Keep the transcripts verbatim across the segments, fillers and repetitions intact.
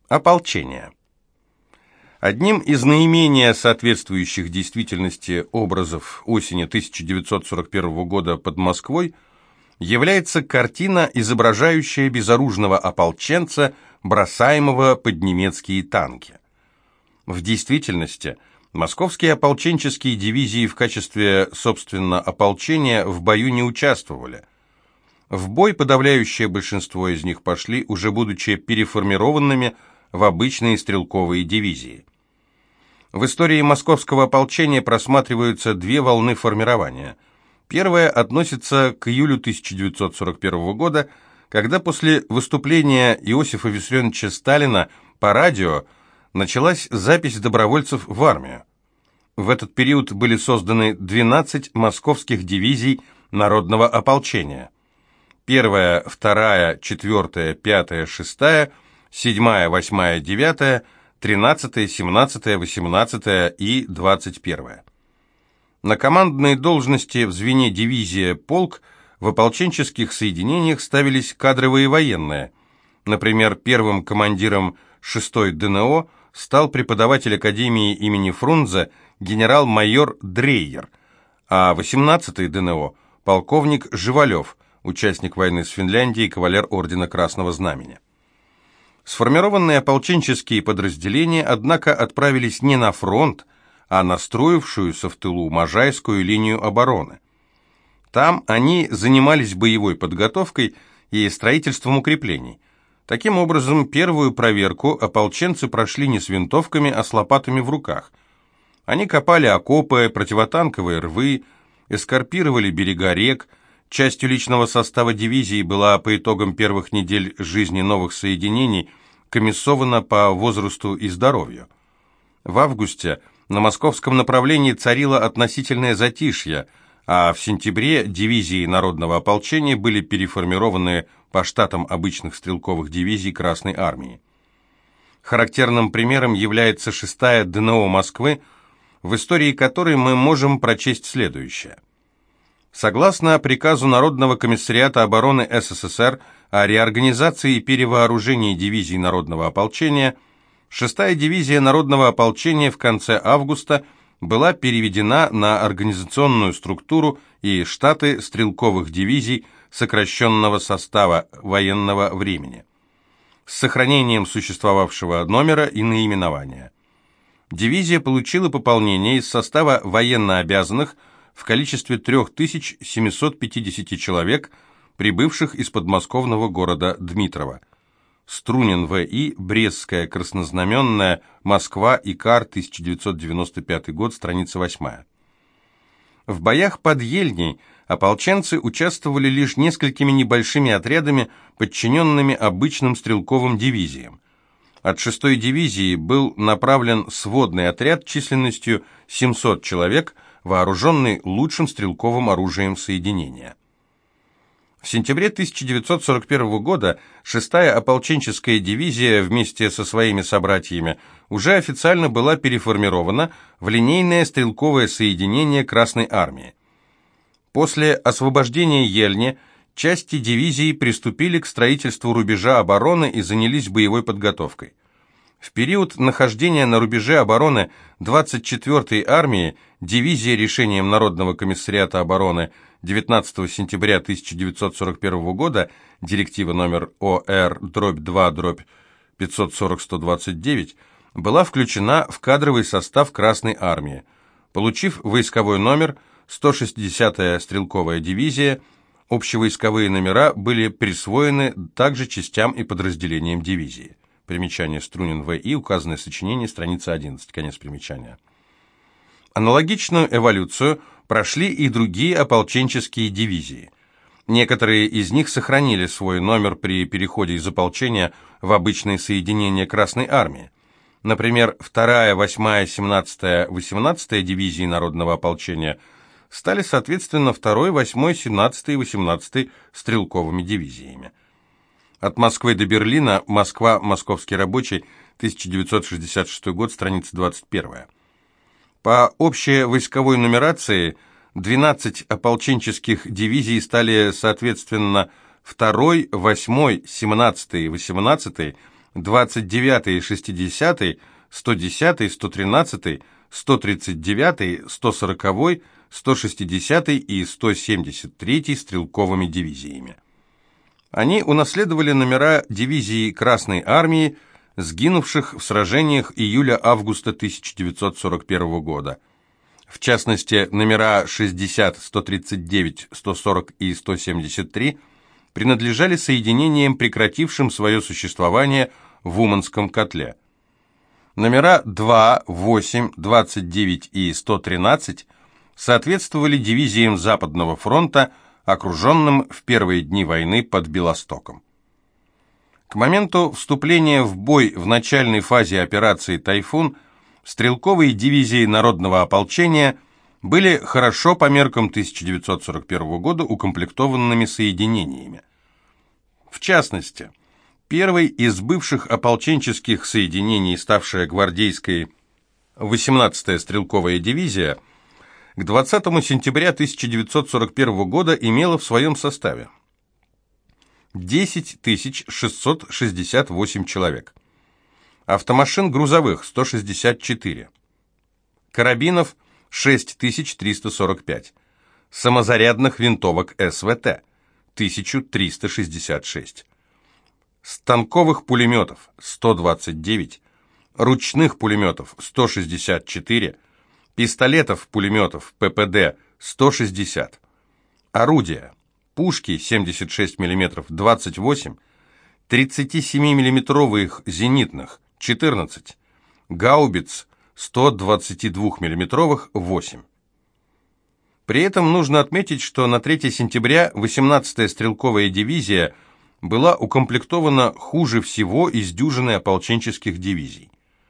Ополчение. Одним из наименее соответствующих действительности образов осени тысяча девятьсот сорок первого года под Москвой является картина, изображающая безоружного ополченца, бросаемого под немецкие танки. В действительности, московские ополченческие дивизии в качестве, собственно, ополчения в бою не участвовали. В бой подавляющее большинство из них пошли, уже будучи переформированными в обычные стрелковые дивизии. В истории московского ополчения просматриваются две волны формирования. Первая относится к июлю тысяча девятьсот сорок первого года, когда после выступления Иосифа Виссарионовича Сталина по радио началась запись добровольцев в армию. В этот период были созданы двенадцать московских дивизий народного ополчения. Первая, вторая, четвертая, пятая, шестая, седьмая, восьмая, девятая, тринадцатая, семнадцатая, восемнадцатая и двадцать первая. На командные должности в звене дивизия, полк в ополченческих соединениях ставились кадровые военные. Например, первым командиром шестой ДНО стал преподаватель Академии имени Фрунзе генерал-майор Дрейер, а восемнадцатой ДНО – полковник Живалев, участник войны с Финляндией, кавалер Ордена Красного Знамени. Сформированные ополченческие подразделения, однако, отправились не на фронт, а на строившуюся в тылу Можайскую линию обороны. Там они занимались боевой подготовкой и строительством укреплений. Таким образом, первую проверку ополченцы прошли не с винтовками, а с лопатами в руках. Они копали окопы, противотанковые рвы, эскарпировали берега рек. Частью личного состава дивизии была по итогам первых недель жизни новых соединений комиссована по возрасту и здоровью. В августе на московском направлении царило относительное затишье, а в сентябре дивизии народного ополчения были переформированы по штатам обычных стрелковых дивизий Красной Армии. Характерным примером является шестая ДНО Москвы, в истории которой мы можем прочесть следующее. Согласно приказу Народного комиссариата обороны СССР о реорганизации и перевооружении дивизий народного ополчения, шестая дивизия народного ополчения в конце августа была переведена на организационную структуру и штаты стрелковых дивизий сокращенного состава военного времени, с сохранением существовавшего номера и наименования. Дивизия получила пополнение из состава военнообязанных в количестве три тысячи семьсот пятьдесят человек, прибывших из подмосковного города Дмитрово. Струнин В И, Брестская, Краснознаменная, Москва, Икар, тысяча девятьсот девяносто пятый год, страница восьмая. В боях под Ельней ополченцы участвовали лишь несколькими небольшими отрядами, подчиненными обычным стрелковым дивизиям. От шестой дивизии был направлен сводный отряд численностью семьсот человек, вооруженный лучшим стрелковым оружием соединения. В сентябре тысяча девятьсот сорок первого года шестая ополченческая дивизия вместе со своими собратьями уже официально была переформирована в линейное стрелковое соединение Красной Армии. После освобождения Ельни части дивизии приступили к строительству рубежа обороны и занялись боевой подготовкой. В период нахождения на рубеже обороны двадцать четвёртой армии дивизия решением Народного комиссариата обороны девятнадцатого сентября тысяча девятьсот сорок первого года, директива номер О Р два пятьсот сорок сто двадцать девять, была включена в кадровый состав Красной Армии. Получив войсковой номер сто шестидесятая стрелковая дивизия, общевойсковые номера были присвоены также частям и подразделениям дивизии. Примечание Струнин В И, указанное сочинение, страница одиннадцать, конец примечания. Аналогичную эволюцию прошли и другие ополченческие дивизии. Некоторые из них сохранили свой номер при переходе из ополчения в обычные соединения Красной Армии. Например, вторая, восьмая, семнадцатая, восемнадцатая дивизии народного ополчения стали, соответственно, второй, восьмой, семнадцатой и восемнадцатой стрелковыми дивизиями. От Москвы до Берлина, Москва, Московский рабочий, тысяча девятьсот шестьдесят шестой год, страница двадцать первая. По общей войсковой нумерации двенадцать ополченческих дивизий стали, соответственно, второй, восьмой, семнадцатой и восемнадцатой, двадцать девятый и шестидесятый, сто десятый, сто тринадцатый, сто тридцать девятый, сто сороковой, сто шестидесятый и сто семьдесят третий стрелковыми дивизиями. Они унаследовали номера дивизий Красной Армии, сгинувших в сражениях июля-августа тысяча девятьсот сорок первого года. В частности, номера шестьдесят, сто тридцать девять, сто сорок и сто семьдесят три принадлежали соединениям, прекратившим свое существование в Уманском котле. Номера два, восемь, двадцать девять и сто тринадцать соответствовали дивизиям Западного фронта, окруженным в первые дни войны под Белостоком. К моменту вступления в бой в начальной фазе операции «Тайфун» стрелковые дивизии Народного ополчения были хорошо по меркам тысяча девятьсот сорок первого года укомплектованными соединениями. В частности, первой из бывших ополченческих соединений, ставшая гвардейской восемнадцатая стрелковая дивизия, к двадцатому сентября тысяча девятьсот сорок первого года имела в своем составе десять тысяч шестьсот шестьдесят восемь человек, автомашин грузовых сто шестьдесят четыре, карабинов шесть тысяч триста сорок пять, самозарядных винтовок СВТ тысяча триста шестьдесят шесть, станковых пулеметов сто двадцать девять, ручных пулеметов сто шестьдесят четыре, пистолетов-пулеметов ППД сто шестьдесят, орудия, пушки семьдесят шесть миллиметров двадцать восемь, тридцатисемимиллиметровых зенитных четырнадцать, гаубиц сто двадцатидвухмиллиметровых восемь. При этом нужно отметить, что на третье сентября восемнадцатая стрелковая дивизия была укомплектована хуже всего из дюжины ополченческих дивизий.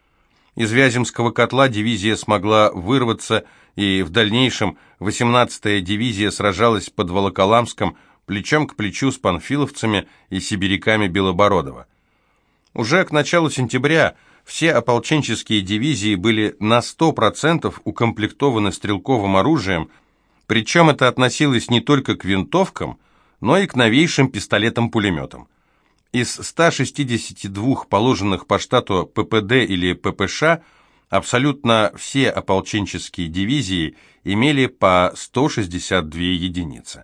Из Вяземского котла дивизия смогла вырваться, и в дальнейшем восемнадцатая дивизия сражалась под Волоколамском плечом к плечу с панфиловцами и сибиряками Белобородова. Уже к началу сентября все ополченческие дивизии были на сто процентов укомплектованы стрелковым оружием, причем это относилось не только к винтовкам, но и к новейшим пистолетам-пулеметам. Из ста шестидесяти двух положенных по штату ППД или ППШ абсолютно все ополченческие дивизии имели по сто шестьдесят две единицы.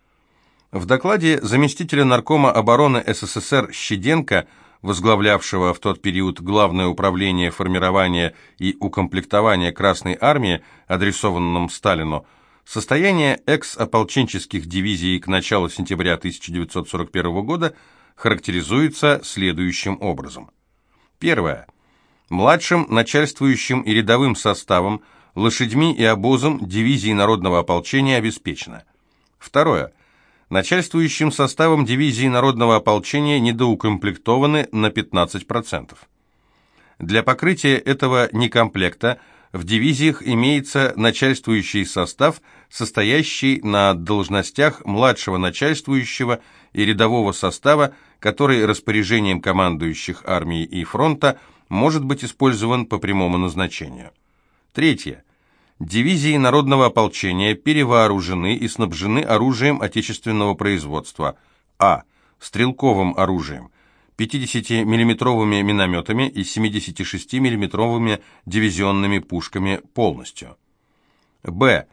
В докладе заместителя наркома обороны СССР Щеденко, возглавлявшего в тот период Главное управление формирования и укомплектования Красной Армии, адресованном Сталину, состояние экс-ополченческих дивизий к началу сентября тысяча девятьсот сорок первого года характеризуется следующим образом. Первое. Младшим начальствующим и рядовым составом, лошадьми и обозом дивизии Народного ополчения обеспечено. Второе. Начальствующим составом дивизии Народного ополчения недоукомплектованы на пятнадцать процентов. Для покрытия этого некомплекта в дивизиях имеется начальствующий состав, состоящий на должностях младшего начальствующего и рядового состава, который распоряжением командующих армией и фронта может быть использован по прямому назначению. Третье. Дивизии Народного ополчения перевооружены и снабжены оружием отечественного производства. А. Стрелковым оружием, пятидесятимиллиметровыми минометами и семидесятишестимиллиметровыми дивизионными пушками полностью. Б.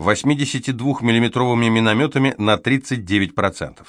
восьмидесятидвухмиллиметровыми минометами на тридцать девять процентов,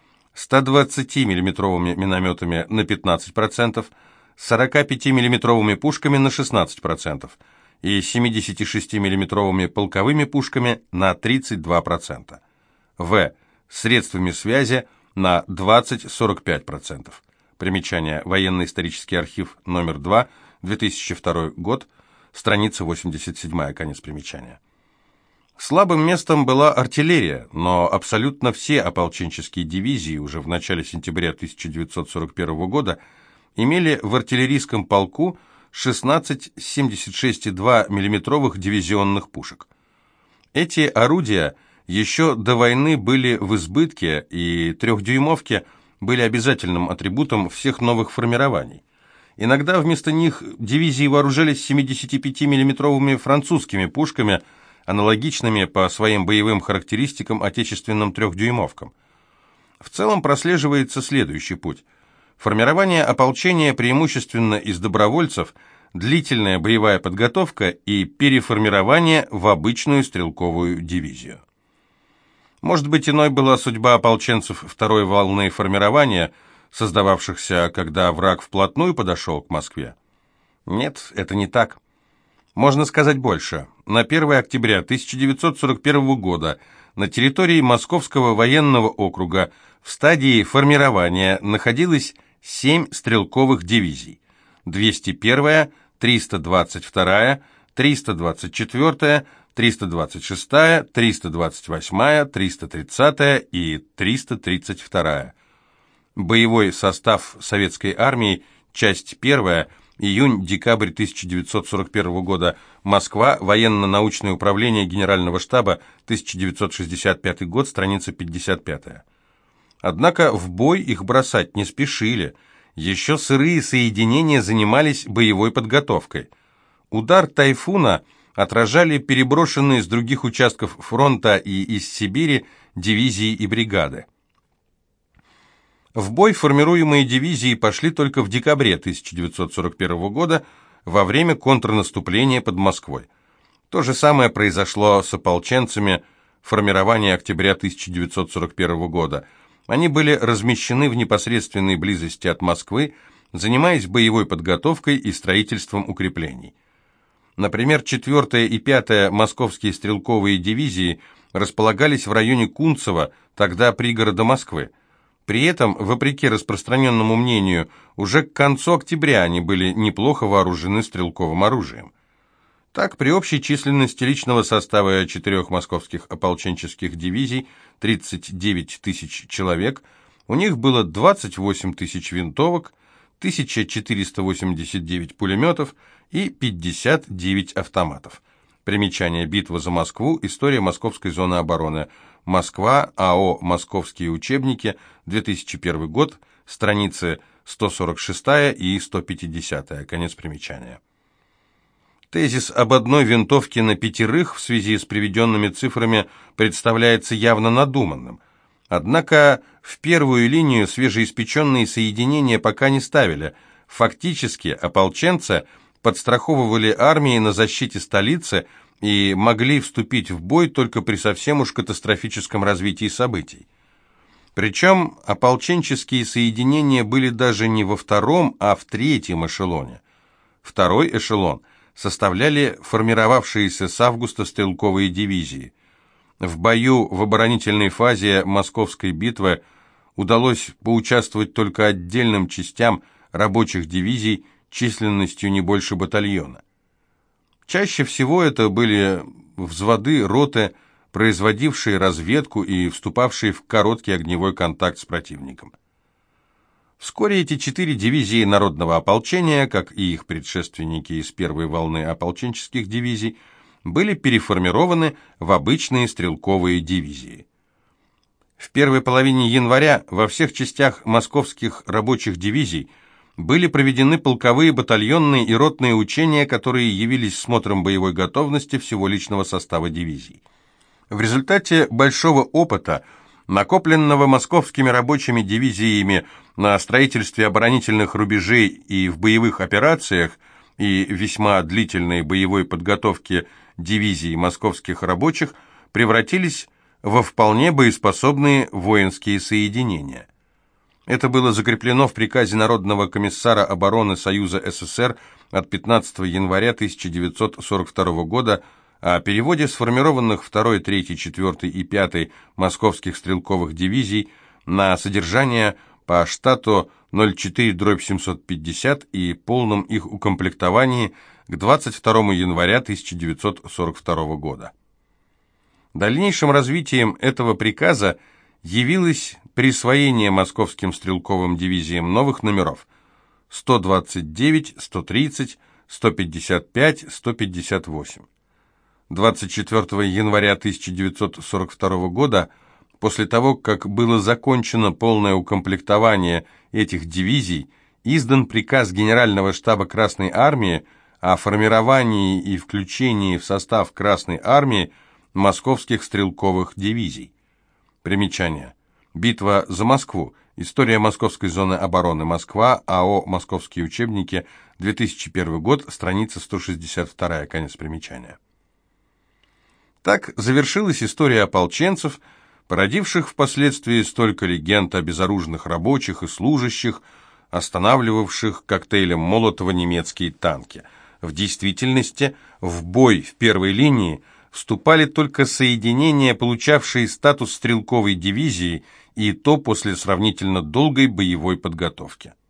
стодвадцатимиллиметровыми минометами на пятнадцать процентов, сорокапятимиллиметровыми пушками на шестнадцать процентов и семидесятишестимиллиметровыми полковыми пушками на тридцать два процента. В. Средствами связи на двадцать-сорок пять процентов. Примечание. Военно-исторический архив номер два, две тысячи второй год, страница восемьдесят семь, конец примечания. Слабым местом была артиллерия, но абсолютно все ополченческие дивизии уже в начале сентября тысяча девятьсот сорок первого года имели в артиллерийском полку шестнадцать семьдесят шесть и два миллиметровых дивизионных пушек. Эти орудия еще до войны были в избытке, и трехдюймовки были обязательным атрибутом всех новых формирований. Иногда вместо них дивизии вооружались семидесятипятимиллиметровыми французскими пушками, аналогичными по своим боевым характеристикам отечественным трехдюймовкам. В целом прослеживается следующий путь. формирование ополчения преимущественно из добровольцев, длительная боевая подготовка и переформирование в обычную стрелковую дивизию. Может быть, иной была судьба ополченцев второй волны формирования, создававшихся, когда враг вплотную подошел к Москве? Нет, это не так. Можно сказать больше. На первое октября тысяча девятьсот сорок первого года на территории Московского военного округа в стадии формирования находилось семь стрелковых дивизий: двести первая, триста двадцать вторая, триста двадцать четвёртая, триста двадцать шестая, триста двадцать восьмая, триста тридцатая и триста тридцать вторая. Боевой состав советской армии, часть первая, июнь-декабрь тысяча девятьсот сорок первого года, Москва, военно-научное управление Генерального штаба, тысяча девятьсот шестьдесят пятый год, страница пятьдесят пятая. Однако в бой их бросать не спешили. Еще сырые соединения занимались боевой подготовкой. Удар «Тайфуна» отражали переброшенные с других участков фронта и из Сибири дивизии и бригады. В бой формируемые дивизии пошли только в декабре тысяча девятьсот сорок первого года во время контрнаступления под Москвой. То же самое произошло с ополченцами формирования октября тысяча девятьсот сорок первого года. Они были размещены в непосредственной близости от Москвы, занимаясь боевой подготовкой и строительством укреплений. Например, четвёртая и пятая московские стрелковые дивизии располагались в районе Кунцево, тогда пригорода Москвы. При этом, вопреки распространенному мнению, уже к концу октября они были неплохо вооружены стрелковым оружием. Так, при общей численности личного состава четырех московских ополченческих дивизий, тридцать девять тысяч человек, у них было двадцать восемь тысяч винтовок, тысяча четыреста восемьдесят девять пулеметов и пятьдесят девять автоматов. Примечание: «Битва за Москву. История Московской зоны обороны. Москва. АО «Московские учебники», две тысячи первый год, страницы сто сорок шестая и сто пятидесятая. Конец примечания». Тезис об одной винтовке на пятерых в связи с приведенными цифрами представляется явно надуманным. Однако в первую линию свежеиспеченные соединения пока не ставили. Фактически ополченцы подстраховывали армии на защите столицы и могли вступить в бой только при совсем уж катастрофическом развитии событий. Причем ополченческие соединения были даже не во втором, а в третьем эшелоне. Второй эшелон составляли формировавшиеся с августа стрелковые дивизии. В бою в оборонительной фазе Московской битвы удалось поучаствовать только отдельным частям рабочих дивизий численностью не больше батальона. Чаще всего это были взводы, роты, производившие разведку и вступавшие в короткий огневой контакт с противником. Вскоре эти четыре дивизии народного ополчения, как и их предшественники из первой волны ополченческих дивизий, были переформированы в обычные стрелковые дивизии. В первой половине января во всех частях московских рабочих дивизий были проведены полковые, батальонные и ротные учения, которые явились смотром боевой готовности всего личного состава дивизий. В результате большого опыта, накопленного московскими рабочими дивизиями на строительстве оборонительных рубежей и в боевых операциях, и весьма длительной боевой подготовки дивизий московских рабочих, превратились во вполне боеспособные воинские соединения. Это было закреплено в приказе Народного комиссара обороны Союза СССР от пятнадцатого января тысяча девятьсот сорок второго года о переводе сформированных второй, третьей, четвёртой и пятой московских стрелковых дивизий на содержание по штату ноль четыре дробь семьсот пятьдесят и полном их укомплектовании к двадцать второму января тысяча девятьсот сорок второго года. Дальнейшим развитием этого приказа явилось присвоение московским стрелковым дивизиям новых номеров сто двадцать девять, сто тридцать, сто пятьдесят пять, сто пятьдесят восемь. двадцать четвёртого января тысяча девятьсот сорок второго года, после того, как было закончено полное укомплектование этих дивизий, издан приказ Генерального штаба Красной Армии о формировании и включении в состав Красной Армии московских стрелковых дивизий. Примечание. Битва за Москву. История Московской зоны обороны. Москва. АО «Московские учебники». две тысячи первый год. Страница сто шестьдесят два. Конец примечания. Так завершилась история ополченцев, породивших впоследствии столько легенд о безоружных рабочих и служащих, останавливавших коктейлем Молотова немецкие танки. В действительности в бой в первой линии вступали только соединения, получавшие статус стрелковой дивизии, и то после сравнительно долгой боевой подготовки.